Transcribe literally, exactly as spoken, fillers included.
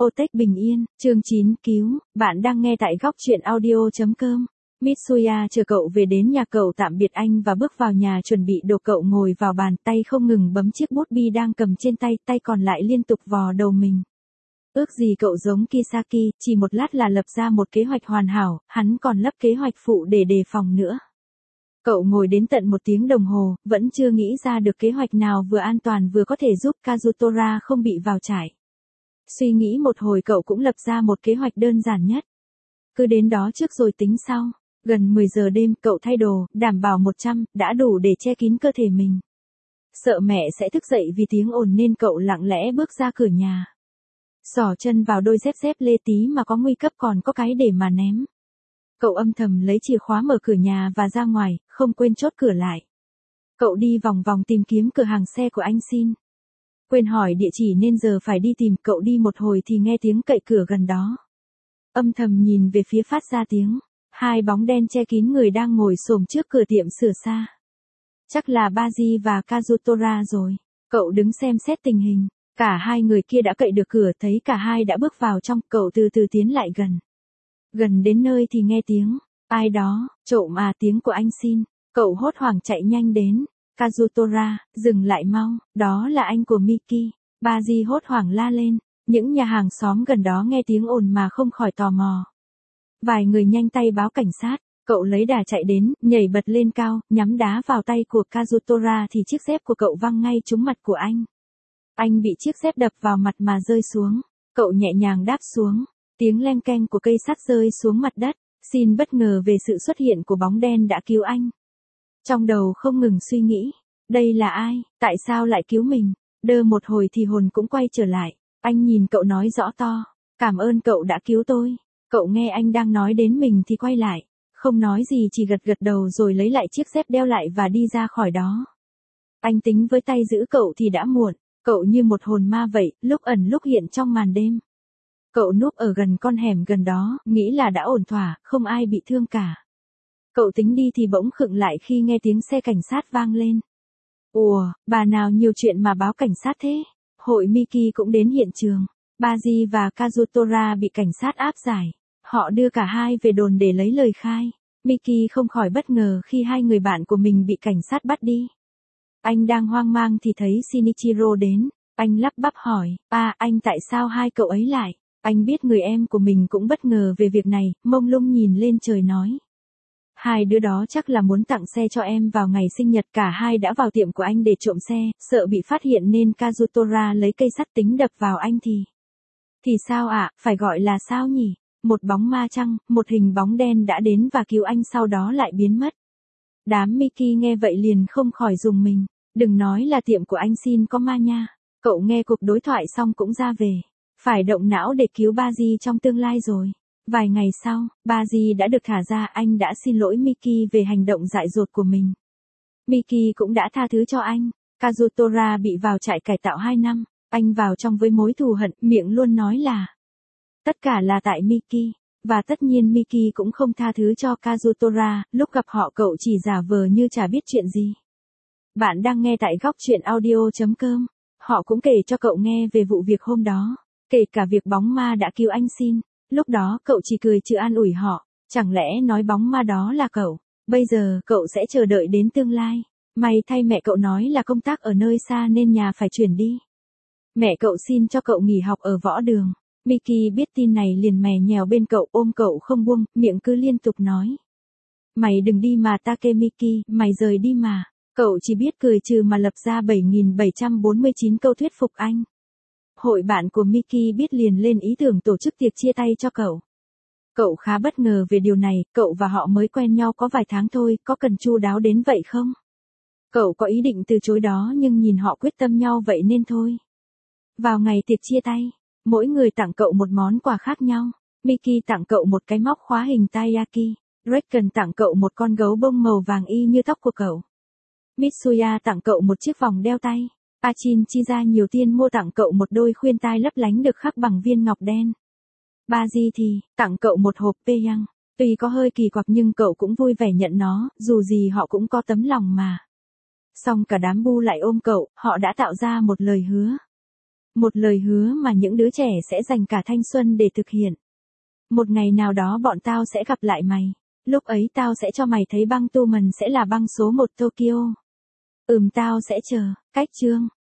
Otech bình yên, chương chín cứu, bạn đang nghe tại góc truyện audio chấm com. Mitsuya chờ cậu về đến nhà cậu tạm biệt anh và bước vào nhà chuẩn bị đồ, cậu ngồi vào bàn, tay không ngừng bấm chiếc bút bi đang cầm trên tay, tay còn lại liên tục vò đầu mình. Ước gì cậu giống Kisaki, chỉ một lát là lập ra một kế hoạch hoàn hảo, hắn còn lắp kế hoạch phụ để đề phòng nữa. Cậu ngồi đến tận một tiếng đồng hồ, vẫn chưa nghĩ ra được kế hoạch nào vừa an toàn vừa có thể giúp Kazutora không bị vào trại. Suy nghĩ một hồi cậu cũng lập ra một kế hoạch đơn giản nhất. Cứ đến đó trước rồi tính sau. Gần mười giờ đêm cậu thay đồ, đảm bảo một trăm, đã đủ để che kín cơ thể mình. Sợ mẹ sẽ thức dậy vì tiếng ồn nên cậu lặng lẽ bước ra cửa nhà. Xỏ chân vào đôi dép dép lê tí mà có nguy cấp còn có cái để mà ném. Cậu âm thầm lấy chìa khóa mở cửa nhà và ra ngoài, không quên chốt cửa lại. Cậu đi vòng vòng tìm kiếm cửa hàng xe của anh Shin. Quên hỏi địa chỉ nên giờ phải đi tìm, cậu đi một hồi thì nghe tiếng cậy cửa gần đó. Âm thầm nhìn về phía phát ra tiếng, hai bóng đen che kín người đang ngồi xổm trước cửa tiệm sửa xa. Chắc là Baji và Kazutora rồi. Cậu đứng xem xét tình hình, cả hai người kia đã cậy được cửa, thấy cả hai đã bước vào trong, cậu từ từ tiến lại gần. Gần đến nơi thì nghe tiếng, ai đó, trộm à, tiếng của anh Shin. Cậu hốt hoảng chạy nhanh đến. Kazutora, dừng lại mau, đó là anh của Miki. Baji hốt hoảng la lên. Những nhà hàng xóm gần đó nghe tiếng ồn mà không khỏi tò mò. Vài người nhanh tay báo cảnh sát. Cậu lấy đà chạy đến, nhảy bật lên cao, nhắm đá vào tay của Kazutora thì chiếc dép của cậu văng ngay trúng mặt của anh. Anh bị chiếc dép đập vào mặt mà rơi xuống. Cậu nhẹ nhàng đáp xuống. Tiếng leng keng của cây sắt rơi xuống mặt đất. Shin bất ngờ về sự xuất hiện của bóng đen đã cứu anh. Trong đầu không ngừng suy nghĩ. Đây là ai? Tại sao lại cứu mình? Đơ một hồi thì hồn cũng quay trở lại. Anh nhìn cậu nói rõ to. Cảm ơn cậu đã cứu tôi. Cậu nghe anh đang nói đến mình thì quay lại. Không nói gì, chỉ gật gật đầu rồi lấy lại chiếc dép đeo lại và đi ra khỏi đó. Anh tính với tay giữ cậu thì đã muộn. Cậu như một hồn ma vậy, lúc ẩn lúc hiện trong màn đêm. Cậu núp ở gần con hẻm gần đó, nghĩ là đã ổn thỏa, không ai bị thương cả. Cậu tính đi thì bỗng khựng lại khi nghe tiếng xe cảnh sát vang lên. Ủa, bà nào nhiều chuyện mà báo cảnh sát thế? Hội Miki cũng đến hiện trường. Baji và Kazutora bị cảnh sát áp giải. Họ đưa cả hai về đồn để lấy lời khai. Miki không khỏi bất ngờ khi hai người bạn của mình bị cảnh sát bắt đi. Anh đang hoang mang thì thấy Shinichiro đến. Anh lắp bắp hỏi, à, anh tại sao hai cậu ấy lại? Anh biết người em của mình cũng bất ngờ về việc này, mông lung nhìn lên trời nói. Hai đứa đó chắc là muốn tặng xe cho em vào ngày sinh nhật, cả hai đã vào tiệm của anh để trộm xe, sợ bị phát hiện nên Kazutora lấy cây sắt tính đập vào anh thì. Thì sao ạ, à, phải gọi là sao nhỉ? Một bóng ma chăng, một hình bóng đen đã đến và cứu anh sau đó lại biến mất. Đám Miki nghe vậy liền không khỏi rùng mình, đừng nói là tiệm của anh Shin có ma nha. Cậu nghe cuộc đối thoại xong cũng ra về, phải động não để cứu Baji trong tương lai rồi. Vài ngày sau, Baji đã được thả ra, anh đã xin lỗi Miki về hành động dại dột của mình. Miki cũng đã tha thứ cho anh. Kazutora bị vào trại cải tạo hai năm, anh vào trong với mối thù hận, miệng luôn nói là tất cả là tại Miki, và tất nhiên Miki cũng không tha thứ cho Kazutora, lúc gặp họ cậu chỉ giả vờ như chả biết chuyện gì. Bạn đang nghe tại góc truyện audio chấm com. Họ cũng kể cho cậu nghe về vụ việc hôm đó, kể cả việc bóng ma đã cứu anh Shin. Lúc đó cậu chỉ cười chứ an ủi họ, chẳng lẽ nói bóng ma đó là cậu, bây giờ cậu sẽ chờ đợi đến tương lai. May thay mẹ cậu nói là công tác ở nơi xa nên nhà phải chuyển đi. Mẹ cậu xin cho cậu nghỉ học ở võ đường. Miki biết tin này liền mè nhèo bên cậu, ôm cậu không buông, miệng cứ liên tục nói. Mày đừng đi mà Takemiki, mày rời đi mà. Cậu chỉ biết cười trừ mà lập ra bảy nghìn bảy trăm bốn mươi chín câu thuyết phục anh. Hội bạn của Miki biết liền lên ý tưởng tổ chức tiệc chia tay cho cậu. Cậu khá bất ngờ về điều này, cậu và họ mới quen nhau có vài tháng thôi, có cần chu đáo đến vậy không? Cậu có ý định từ chối đó nhưng nhìn họ quyết tâm nhau vậy nên thôi. Vào ngày tiệc chia tay, mỗi người tặng cậu một món quà khác nhau. Miki tặng cậu một cái móc khóa hình taiyaki. Reckon tặng cậu một con gấu bông màu vàng y như tóc của cậu. Mitsuya tặng cậu một chiếc vòng đeo tay. Achin chi ra nhiều tiền mua tặng cậu một đôi khuyên tai lấp lánh được khắc bằng viên ngọc đen. Baji thì tặng cậu một hộp peyang. Tuy có hơi kỳ quặc nhưng cậu cũng vui vẻ nhận nó, dù gì họ cũng có tấm lòng mà. Xong cả đám bu lại ôm cậu, họ đã tạo ra một lời hứa. Một lời hứa mà những đứa trẻ sẽ dành cả thanh xuân để thực hiện. Một ngày nào đó bọn tao sẽ gặp lại mày. Lúc ấy tao sẽ cho mày thấy băng tu mần sẽ là băng số một Tokyo. Ừm tao sẽ chờ. Cách chương.